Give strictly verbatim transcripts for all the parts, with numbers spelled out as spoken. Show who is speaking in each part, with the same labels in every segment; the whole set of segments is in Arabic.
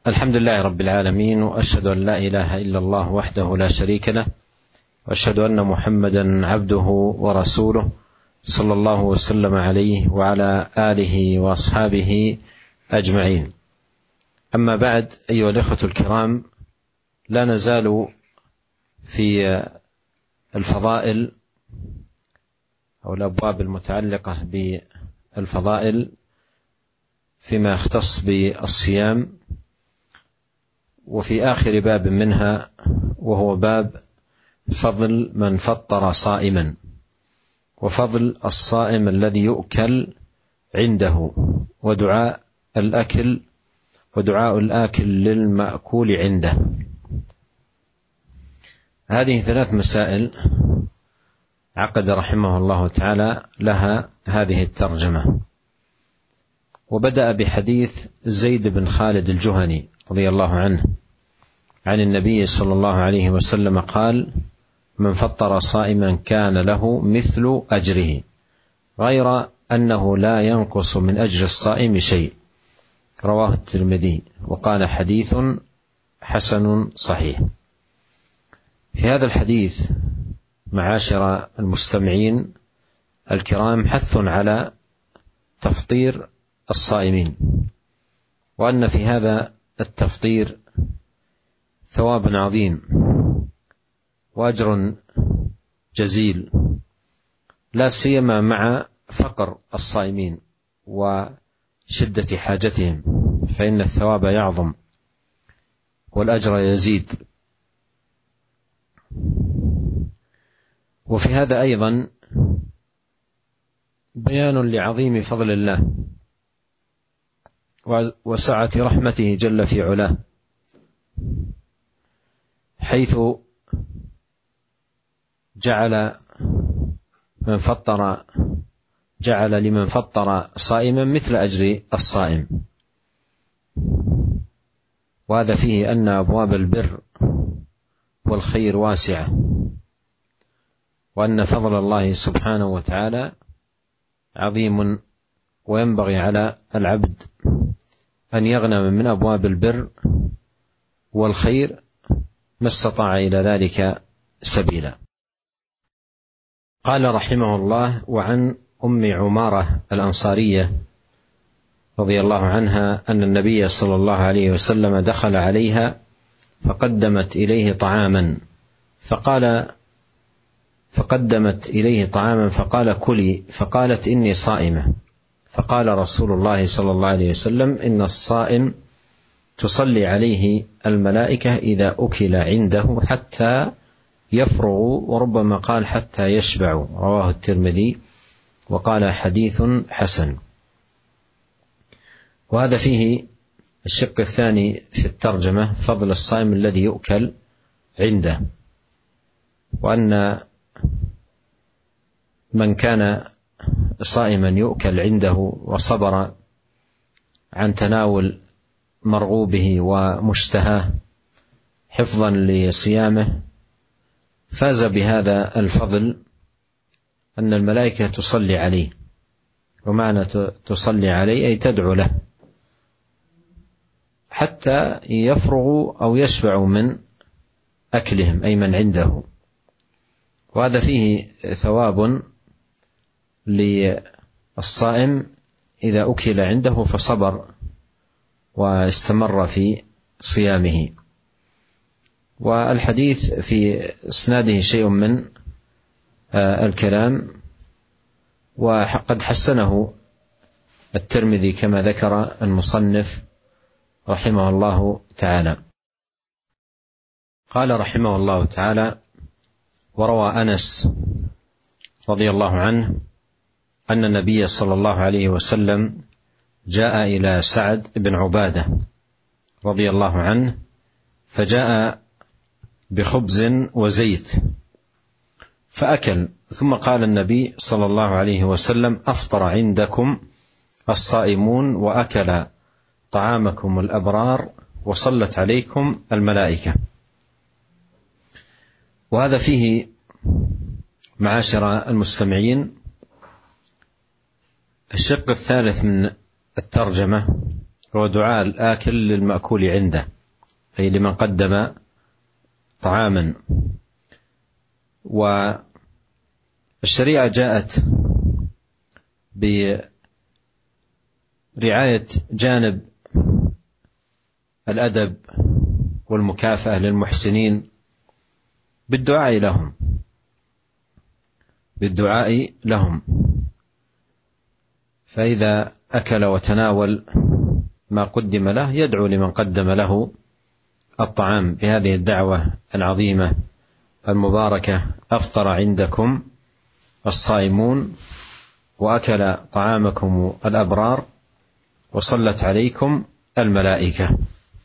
Speaker 1: الحمد لله رب العالمين، وأشهد أن لا إله إلا الله وحده لا شريك له، وأشهد أن محمدا عبده ورسوله صلى الله وسلم عليه وعلى آله وأصحابه أجمعين. أما بعد، أيها الإخوة الكرام، لا نزال في الفضائل أو الأبواب المتعلقة بالفضائل فيما يختص بالصيام، وفي آخر باب منها وهو باب فضل من فطر صائما، وفضل الصائم الذي يؤكل عنده، ودعاء الأكل ودعاء الآكل للمأكول عنده. هذه ثلاث مسائل عقد رحمه الله تعالى لها هذه الترجمة، وبدأ بحديث زيد بن خالد الجهني رضي الله عنه عن النبي صلى الله عليه وسلم قال: من فطر صائما كان له مثل أجره غير أنه لا ينقص من أجر الصائم شيء، رواه الترمذي، وقال حديث حسن صحيح. في هذا الحديث معاشر المستمعين الكرام حث على تفطير الصائمين، وأن في هذا التفطير ثواب عظيم وأجر جزيل، لا سيما مع فقر الصائمين وشدة حاجتهم، فإن الثواب يعظم والأجر يزيد. وفي هذا أيضا بيان لعظيم فضل الله وسعة رحمته جل في علاه، حيث جعل من فطر جعل لمن فطر صائما مثل أجر الصائم. وهذا فيه أن أبواب البر والخير واسعة، وأن فضل الله سبحانه وتعالى عظيم، وينبغي على العبد أن يغنم من أبواب البر والخير ما استطاع إلى ذلك سبيلا. قال رحمه الله: وعن أم عمارة الأنصارية رضي الله عنها أن النبي صلى الله عليه وسلم دخل عليها فقدمت إليه طعاما فقال فقدمت إليه طعاما فقال: كلي، فقالت: إني صائمة. فقال رسول الله صلى الله عليه وسلم: إن الصائم تصلي عليه الملائكة إذا أكل عنده حتى يفرغوا، وربما قال حتى يشبعوا، رواه الترمذي، وقال حديث حسن. وهذا فيه الشق الثاني في الترجمة، فضل الصائم الذي يؤكل عنده، وأن من كان صائما يؤكل عنده وصبر عن تناول مرغوبه ومشتهاه حفظا لصيامه فاز بهذا الفضل، أن الملائكة تصلي عليه، ومعنى تصلي عليه أي تدعو له حتى يفرغوا أو يشبعوا من أكلهم، أي من عنده. وهذا فيه ثواب للصائم إذا أكل عنده فصبر واستمر في صيامه. والحديث في إسناده شيء من الكلام، وقد حسنه الترمذي كما ذكر المصنف رحمه الله تعالى. قال رحمه الله تعالى: وروى أنس رضي الله عنه أن النبي صلى الله عليه وسلم جاء إلى سعد بن عبادة رضي الله عنه فجاء بخبز وزيت فأكل، ثم قال النبي صلى الله عليه وسلم: أفطر عندكم الصائمون وأكل طعامكم الأبرار وصلت عليكم الملائكة. وهذا فيه معاشر المستمعين الشق الثالث من الترجمة، هو دعاء الآكل للمأكول عنده، أي لمن قدم طعاما. والشريعة جاءت برعاية جانب الأدب والمكافأة للمحسنين بالدعاء لهم بالدعاء لهم فإذا أكل وتناول ما قدم له يدعو لمن قدم له الطعام بهذه الدعوة العظيمة المباركة: أفطر عندكم الصائمون، وأكل طعامكم الأبرار، وصلت عليكم الملائكة.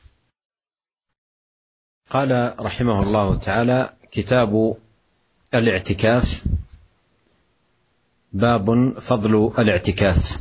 Speaker 1: قال رحمه الله تعالى: كتاب الاعتكاف. باب فضل الاعتكاف.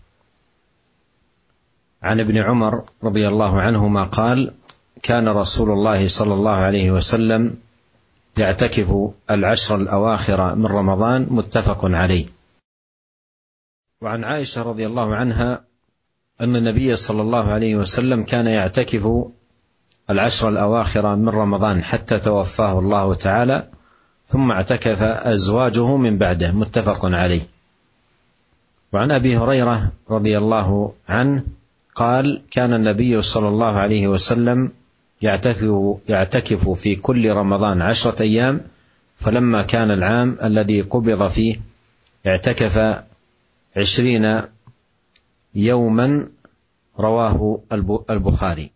Speaker 1: عن ابن عمر رضي الله عنهما قال: كان رسول الله صلى الله عليه وسلم يعتكف العشر الأواخر من رمضان، متفق عليه. وعن عائشة رضي الله عنها أن النبي صلى الله عليه وسلم كان يعتكف العشر الأواخر من رمضان حتى توفاه الله تعالى، ثم اعتكف أزواجه من بعده، متفق عليه. وعن أبي هريرة رضي الله عنه قال: كان النبي صلى الله عليه وسلم يعتكف, يعتكف في كل رمضان عشرة أيام، فلما كان العام الذي قبض فيه اعتكف عشرين يوما، رواه البخاري.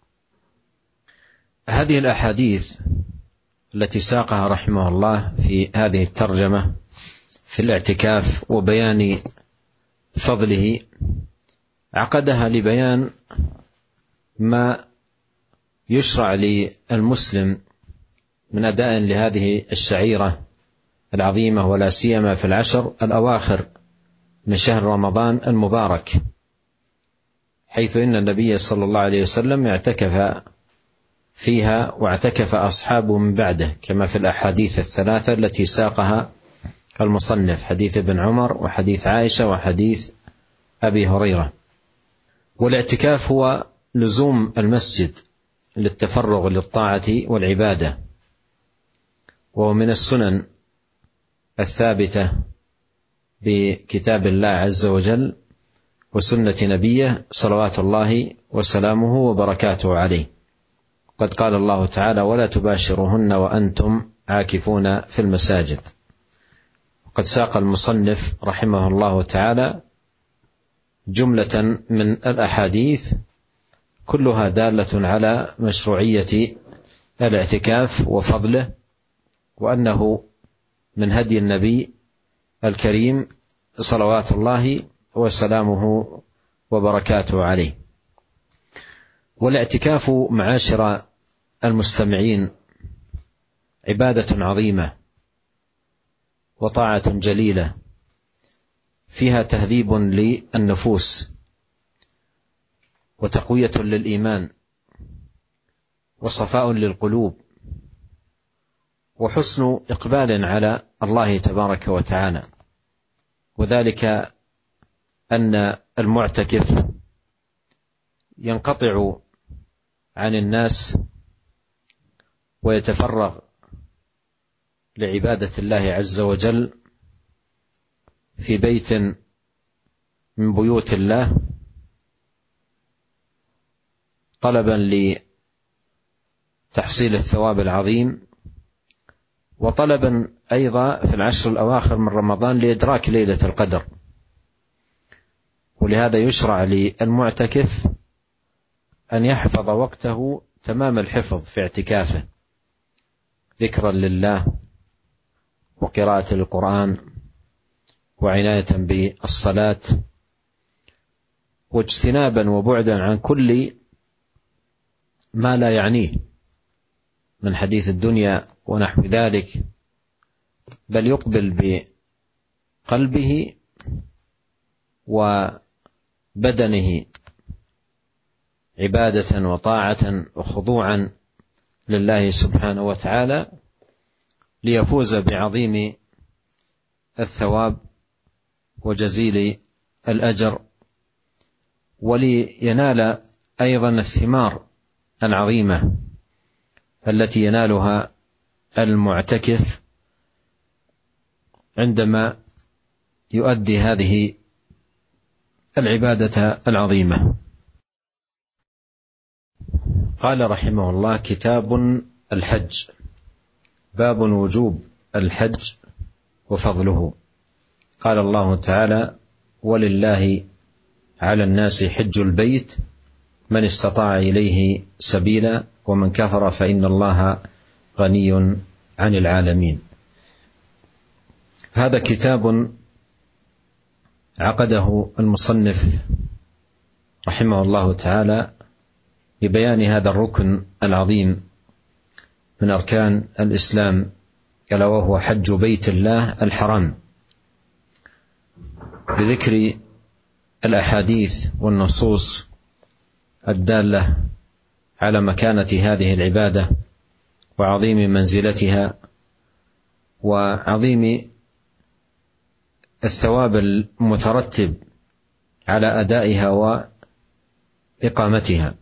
Speaker 1: هذه الأحاديث التي ساقها رحمه الله في هذه الترجمة في الاعتكاف وبيان فضله، عقدها لبيان ما يشرع للمسلم من أداء لهذه الشعيرة العظيمة، ولا سيما في العشر الأواخر من شهر رمضان المبارك، حيث إن النبي صلى الله عليه وسلم اعتكف فيها واعتكف أصحابه من بعده، كما في الأحاديث الثلاثة التي ساقها المصنف: حديث ابن عمر، وحديث عائشة، وحديث أبي هريرة. والاعتكاف هو لزوم المسجد للتفرغ للطاعة والعبادة، وهو من السنن الثابتة بكتاب الله عز وجل وسنة نبيه صلوات الله وسلامه وبركاته عليه. قد قال الله تعالى: ولا تباشروهن وأنتم عاكفون في المساجد. وقد ساق المصنف رحمه الله تعالى جملة من الأحاديث كلها دالة على مشروعية الاعتكاف وفضله، وأنه من هدي النبي الكريم صلوات الله وسلامه وبركاته عليه. والاعتكاف معاشر المستمعين عبادة عظيمة وطاعة جليلة، فيها تهذيب للنفوس وتقوية للإيمان وصفاء للقلوب وحسن إقبال على الله تبارك وتعالى. وذلك أن المعتكف ينقطع عن الناس ويتفرغ لعبادة الله عز وجل في بيت من بيوت الله، طلبا لتحصيل الثواب العظيم، وطلبا أيضا في العشر الأواخر من رمضان لإدراك ليلة القدر. ولهذا يشرع للمعتكف أن يحفظ وقته تمام الحفظ في اعتكافه، ذكرا لله وقراءة القرآن وعناية بالصلاة، واجتنابا وبعدا عن كل ما لا يعنيه من حديث الدنيا ونحو ذلك، بل يقبل بقلبه وبدنه عبادة وطاعة وخضوعا لله سبحانه وتعالى، ليفوز بعظيم الثواب وجزيل الأجر، ولينال أيضا الثمار العظيمة التي ينالها المعتكف عندما يؤدي هذه العبادة العظيمة. قال رحمه الله: كتاب الحج، باب وجوب الحج وفضله. قال الله تعالى: ولله على الناس حج البيت من استطاع إليه سبيلا ومن كفر فإن الله غني عن العالمين. هذا كتاب عقده المصنف رحمه الله تعالى لبيان هذا الركن العظيم من أركان الإسلام، ألا وهو حج بيت الله الحرام، بذكر الأحاديث والنصوص الدالة على مكانة هذه العبادة وعظيم منزلتها وعظيم الثواب المترتب على أدائها وإقامتها.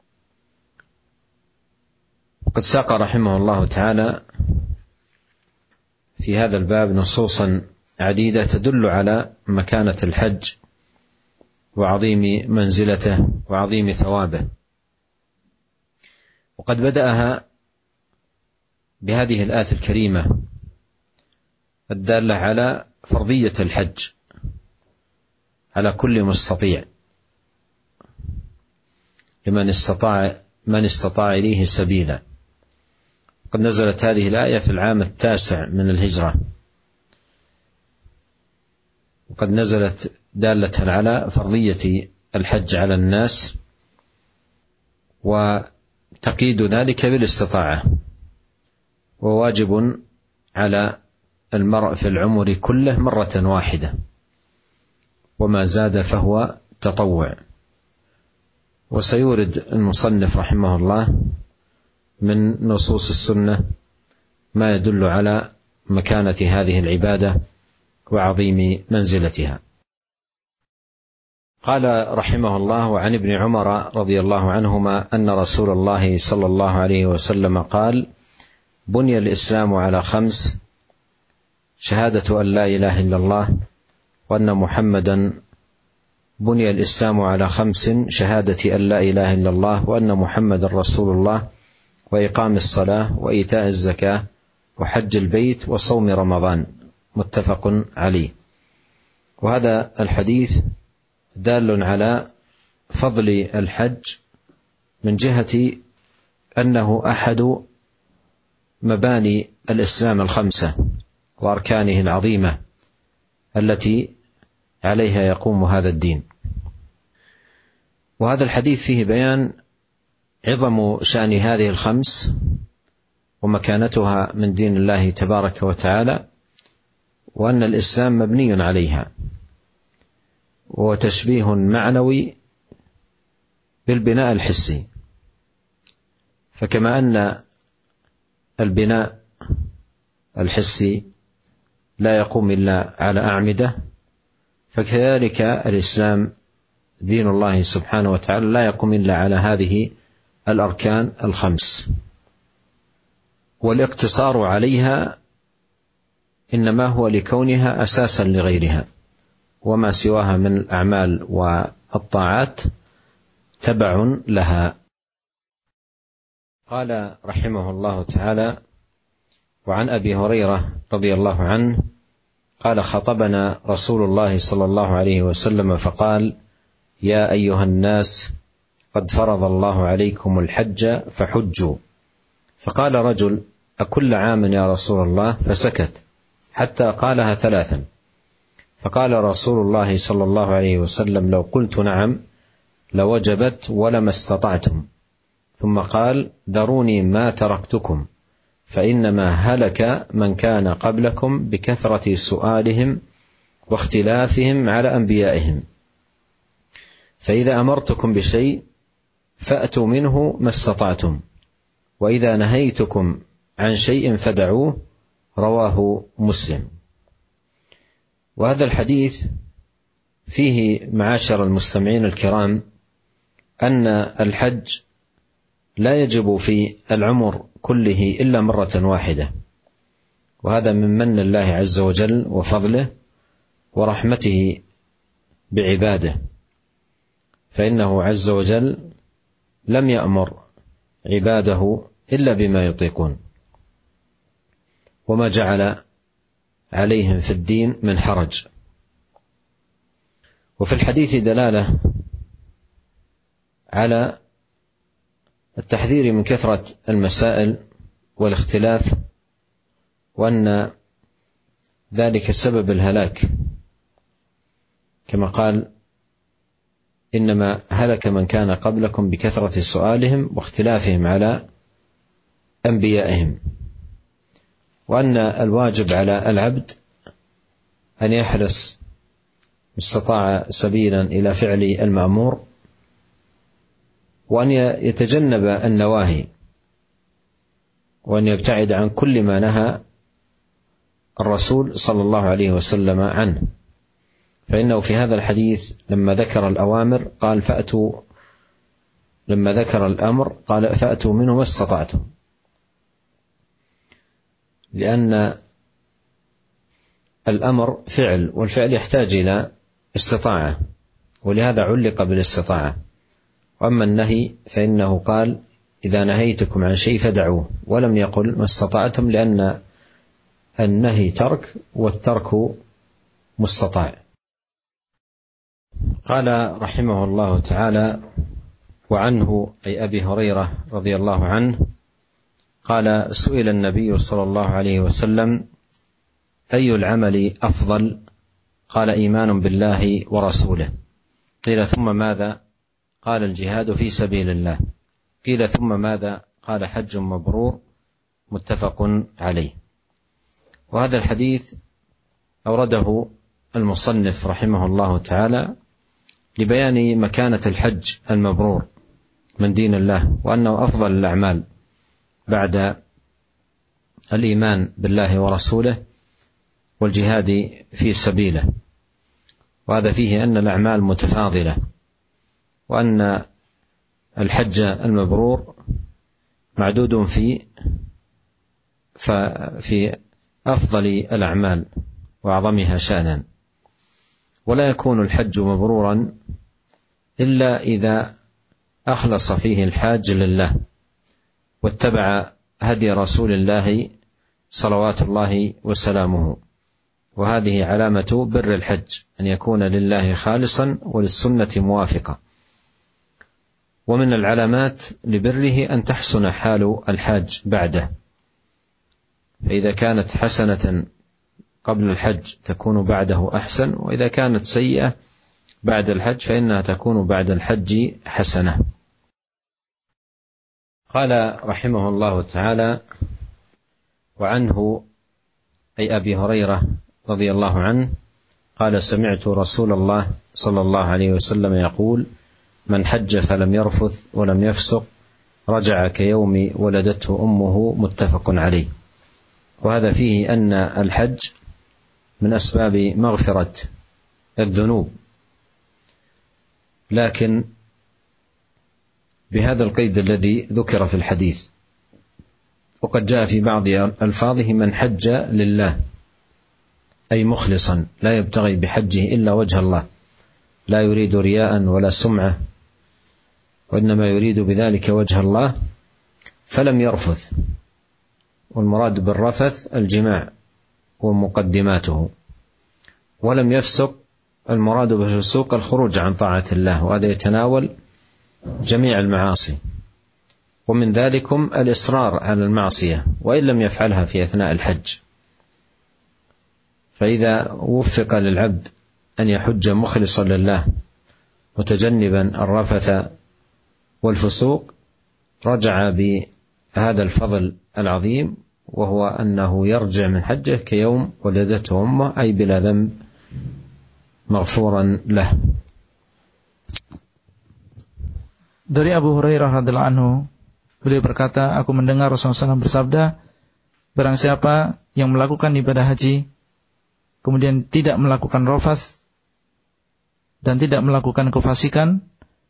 Speaker 1: وقد ساق رحمه الله تعالى في هذا الباب نصوصا عديدة تدل على مكانة الحج وعظيم منزلته وعظيم ثوابه. وقد بدأها بهذه الآية الكريمة الدالة على فرضية الحج على كل مستطيع، لمن استطاع من استطاع إليه سبيلا. قد نزلت هذه الآية في العام التاسع من الهجرة، وقد نزلت دالة على فرضية الحج على الناس وتقييد ذلك بالاستطاعة، وواجب على المرء في العمر كله مرة واحدة، وما زاد فهو تطوع. وسيورد المصنف رحمه الله من نصوص السنة ما يدل على مكانة هذه العبادة وعظيم منزلتها. قال رحمه الله: عن ابن عمر رضي الله عنهما أن رسول الله صلى الله عليه وسلم قال: بني الإسلام على خمس: شهادة أن لا إله إلا الله وأن محمدا بني الإسلام على خمس: شهادة أن لا إله إلا الله وأن محمدا رسول الله وإقام الصلاة وإيتاء الزكاة وحج البيت وصوم رمضان. متفق عليه. وهذا الحديث دال على فضل الحج من جهة أنه أحد مباني الإسلام الخمسة وأركانه العظيمة التي عليها يقوم هذا الدين. وهذا الحديث فيه بيان عظم شأن هذه الخمس ومكانتها من دين الله تبارك وتعالى، وأن الإسلام مبني عليها، وتشبيه معنوي بالبناء الحسي. فكما أن البناء الحسي لا يقوم إلا على أعمدة، فكذلك الإسلام دين الله سبحانه وتعالى لا يقوم إلا على هذه الأركان الخمس، والاقتصار عليها إنما هو لكونها أساسا لغيرها، وما سواها من الأعمال والطاعات تبع لها. قال رحمه الله تعالى: وعن أبي هريرة رضي الله عنه قال: خطبنا رسول الله صلى الله عليه وسلم فقال: يا أيها الناس قد فرض الله عليكم الحج فحجوا. فقال رجل: أكل عام يا رسول الله؟ فسكت حتى قالها ثلاثا. فقال رسول الله صلى الله عليه وسلم: لو قلت نعم لوجبت ولما استطعتم. ثم قال: ذروني ما تركتكم، فإنما هلك من كان قبلكم بكثرة سؤالهم واختلافهم على أنبيائهم، فإذا أمرتكم بشيء فأتوا منه ما استطعتم، وإذا نهيتكم عن شيء فدعوه. رواه مسلم. وهذا الحديث فيه معاشر المستمعين الكرام أن الحج لا يجب في العمر كله إلا مرة واحدة، وهذا من من الله عز وجل وفضله ورحمته بعباده، فإنه عز وجل لم يأمر عباده إلا بما يطيقون، وما جعل عليهم في الدين من حرج. وفي الحديث دلالة على التحذير من كثرة المسائل والاختلاف، وأن ذلك سبب الهلاك، كما قال: إنما هلك من كان قبلكم بكثرة سؤالهم واختلافهم على أنبيائهم. وأن الواجب على العبد أن يحرص استطاع سبيلا إلى فعل المأمور، وأن يتجنب النواهي، وأن يبتعد عن كل ما نهى الرسول صلى الله عليه وسلم عنه، فإنه في هذا الحديث لما ذكر الأوامر قال فأتوا لما ذكر الأمر قال فأتوا منه ما استطعتم، لأن الأمر فعل، والفعل يحتاج إلى استطاعة، ولهذا علق بالاستطاعة. وأما النهي فإنه قال إذا نهيتكم عن شيء فدعوه، ولم يقل ما استطعتم، لأن النهي ترك والترك مستطاع. قال رحمه الله تعالى: وعنه أي أبي هريرة رضي الله عنه قال: سئل النبي صلى الله عليه وسلم أي العمل أفضل؟ قال: إيمان بالله ورسوله. قيل: ثم ماذا؟ قال: الجهاد في سبيل الله. قيل: ثم ماذا؟ قال: حج مبرور. متفق عليه. وهذا الحديث أورده المصنف رحمه الله تعالى لبيان مكانة الحج المبرور من دين الله، وأنه أفضل الأعمال بعد الإيمان بالله ورسوله والجهاد في سبيله. وهذا فيه أن الأعمال متفاضلة، وأن الحج المبرور معدود في في أفضل الأعمال وأعظمها شأنا. ولا يكون الحج مبرورا إلا إذا أخلص فيه الحاج لله واتبع هدي رسول الله صلوات الله وسلامه. وهذه علامة بر الحج، أن يكون لله خالصا وللسنة موافقة. ومن العلامات لبره أن تحسن حال الحاج بعده، فإذا كانت حسنة قبل الحج تكون بعده أحسن، وإذا كانت سيئة بعد الحج فإنها تكون بعد الحج حسنة. قال رحمه الله تعالى: وعنه أي أبي هريرة رضي الله عنه قال: سمعت رسول الله صلى الله عليه وسلم يقول: من حج فلم يرفث ولم يفسق رجع كيوم ولدته أمه. متفق عليه. وهذا فيه أن الحج من أسباب مغفرة الذنوب، لكن بهذا القيد الذي ذكر في الحديث. وقد جاء في بعض ألفاظه: من حج لله، أي مخلصا لا يبتغي بحجه إلا وجه الله، لا يريد رياء ولا سمعة، وإنما يريد بذلك وجه الله، فلم يرفث. والمراد بالرفث الجماع ومقدماته. ولم يفسق، المراد بالفسوق الخروج عن طاعة الله، وهذا يتناول جميع المعاصي، ومن ذلكم الإصرار على المعصية وإن لم يفعلها في أثناء الحج. فإذا وفق للعبد أن يحج مخلصا لله متجنبا الرفث والفسوق، رجع بهذا الفضل العظيم، وهو أنه يرجع من حجه كيوم ولدته أمه، أي بلا ذنب، مغفورا له.
Speaker 2: Dari Abu Hurairah radhiyallahu anhu, beliau berkata, aku mendengar Rasulullah shallallahu alaihi wasallam bersabda, barang siapa yang melakukan ibadah haji kemudian tidak melakukan rafath dan tidak melakukan kefasikan,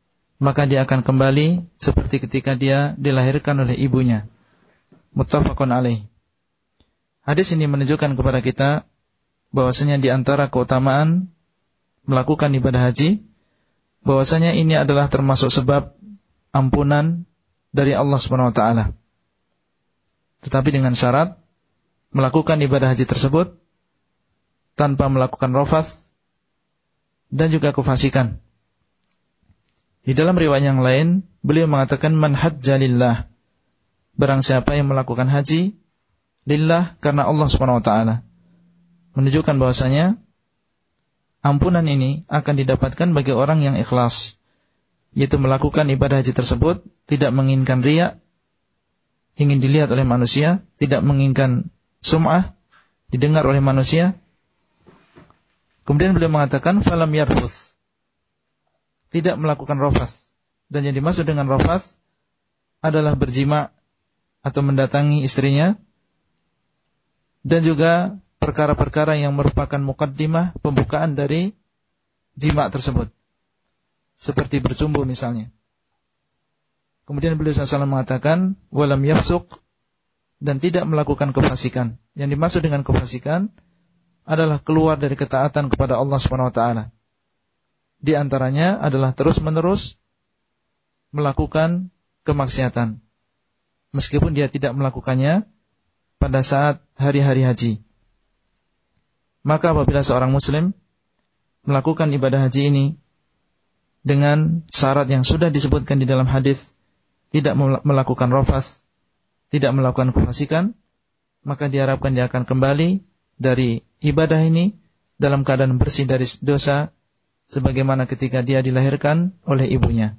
Speaker 2: maka dia akan kembali seperti ketika dia dilahirkan oleh ibunya. Muttafaqun alaih. Hadis ini menunjukkan kepada kita bahwasanya di antara keutamaan melakukan ibadah haji, bahwasanya ini adalah termasuk sebab ampunan dari Allah Subhanahu wa taala. Tetapi dengan syarat melakukan ibadah haji tersebut tanpa melakukan rafath dan juga kefasikan. Di dalam riwayat yang lain, beliau mengatakan man hajja lillah, barang siapa yang melakukan haji lillah karena Allah Subhanahu wa taala, menunjukkan bahwasanya ampunan ini akan didapatkan bagi orang yang ikhlas, yaitu melakukan ibadah haji tersebut tidak menginginkan riya, ingin dilihat oleh manusia, tidak menginginkan sum'ah, didengar oleh manusia. Kemudian beliau mengatakan falam yarfuth, tidak melakukan rafath. Dan yang dimaksud dengan rafath adalah berjima atau mendatangi istrinya, dan juga perkara-perkara yang merupakan muqaddimah, pembukaan dari jima tersebut, seperti bercumbu misalnya. Kemudian beliau sallallahu alaihi wasallam mengatakan walam yafsuq, dan tidak melakukan kefasikan. Yang dimaksud dengan kefasikan adalah keluar dari ketaatan kepada Allah Subhanahu wa taala. Di antaranya adalah terus-menerus melakukan kemaksiatan, meskipun dia tidak melakukannya pada saat hari-hari haji. Maka apabila seorang muslim melakukan ibadah haji ini dengan syarat yang sudah disebutkan di dalam hadis, tidak melakukan rafath, tidak melakukan kefasikan, maka diharapkan dia akan kembali dari ibadah ini dalam keadaan bersih dari dosa, sebagaimana ketika dia dilahirkan oleh ibunya.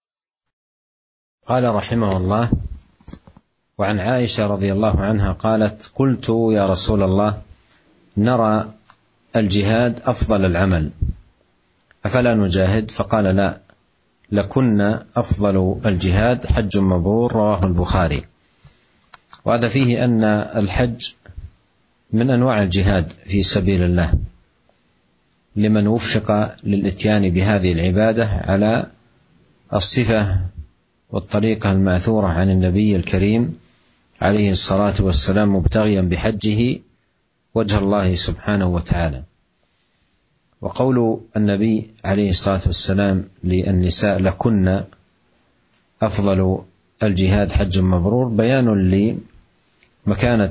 Speaker 1: Qala rahimahullah wa an Aisyah radhiyallahu anha qalat qultu ya Rasulullah nara al-jihad afdal al-amal afala nujahid faqala la lakunna afdalu al-jihad hajj mabrur rawahu al-Bukhari. وهذا فيه أن الحج من أنواع الجهاد في سبيل الله لمن وفق للإتيان بهذه العبادة على الصفة والطريقة المأثورة عن النبي الكريم عليه الصلاة والسلام مبتغيا بحجه وجه الله سبحانه وتعالى. وقول النبي عليه الصلاة والسلام للنساء لكن أفضل الجهاد حج مبرور بيان لمكانة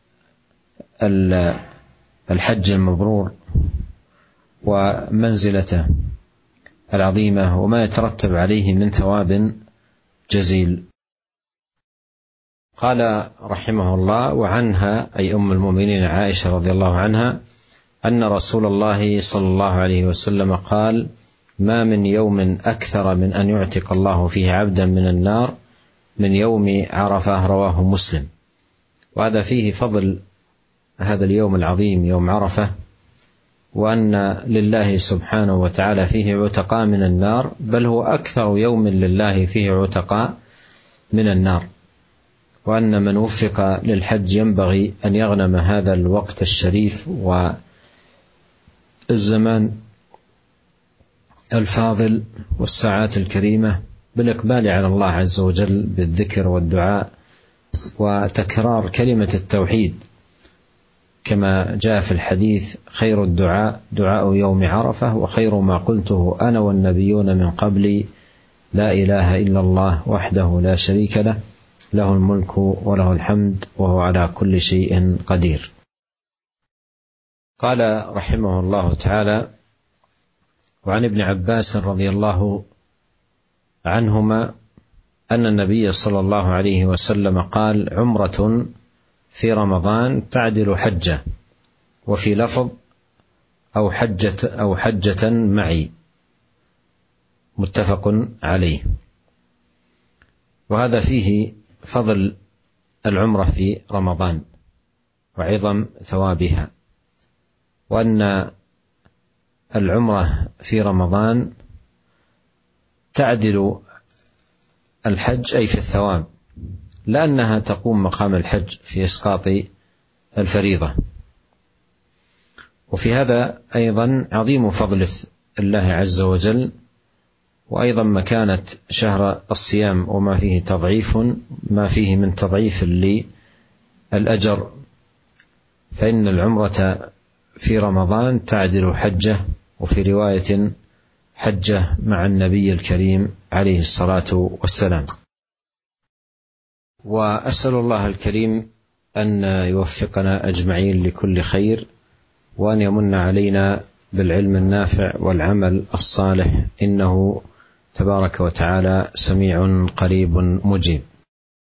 Speaker 1: الحج المبرور ومنزلته العظيمة وما يترتب عليه من ثواب جزيل. قال رحمه الله وعنها أي أم المؤمنين عائشة رضي الله عنها أن رسول الله صلى الله عليه وسلم قال ما من يوم أكثر من أن يعتق الله فيه عبدا من النار من يوم عرفة رواه مسلم. وهذا فيه فضل هذا اليوم العظيم يوم عرفة، وأن لله سبحانه وتعالى فيه عتقاء من النار، بل هو أكثر يوم لله فيه عتقاء من النار، وأن من وفق للحج ينبغي أن يغنم هذا الوقت الشريف والزمان الفاضل والساعات الكريمة بالإقبال على الله عز وجل بالذكر والدعاء وتكرار كلمة التوحيد، كما جاء في الحديث خير الدعاء دعاء يوم عرفة وخير ما قلته أنا والنبيون من قبلي لا إله إلا الله وحده لا شريك له له الملك وله الحمد وهو على كل شيء قدير. قال رحمه الله تعالى وعن ابن عباس رضي الله عنهما أن النبي صلى الله عليه وسلم قال عمرة في رمضان تعدل حجة، وفي لفظ أو حجة أو حجة معي، متفق عليه. وهذا فيه فضل العمرة في رمضان وعظم ثوابها، وأن العمرة في رمضان تعدل الحج أي في الثواب، لأنها تقوم مقام الحج في إسقاط الفريضة. وفي هذا أيضا عظيم فضل الله عز وجل وأيضا مكانة شهر الصيام وما فيه تضعيف ما فيه من تضعيف للأجر، فإن العمرة في رمضان تعدل حجة، وفي رواية حجة مع النبي الكريم عليه الصلاة والسلام. وأسأل الله الكريم أن يوفقنا أجمعين لكل خير، وأن يمن علينا بالعلم النافع والعمل الصالح، إنه تبارك وتعالى سميع قريب مجيب.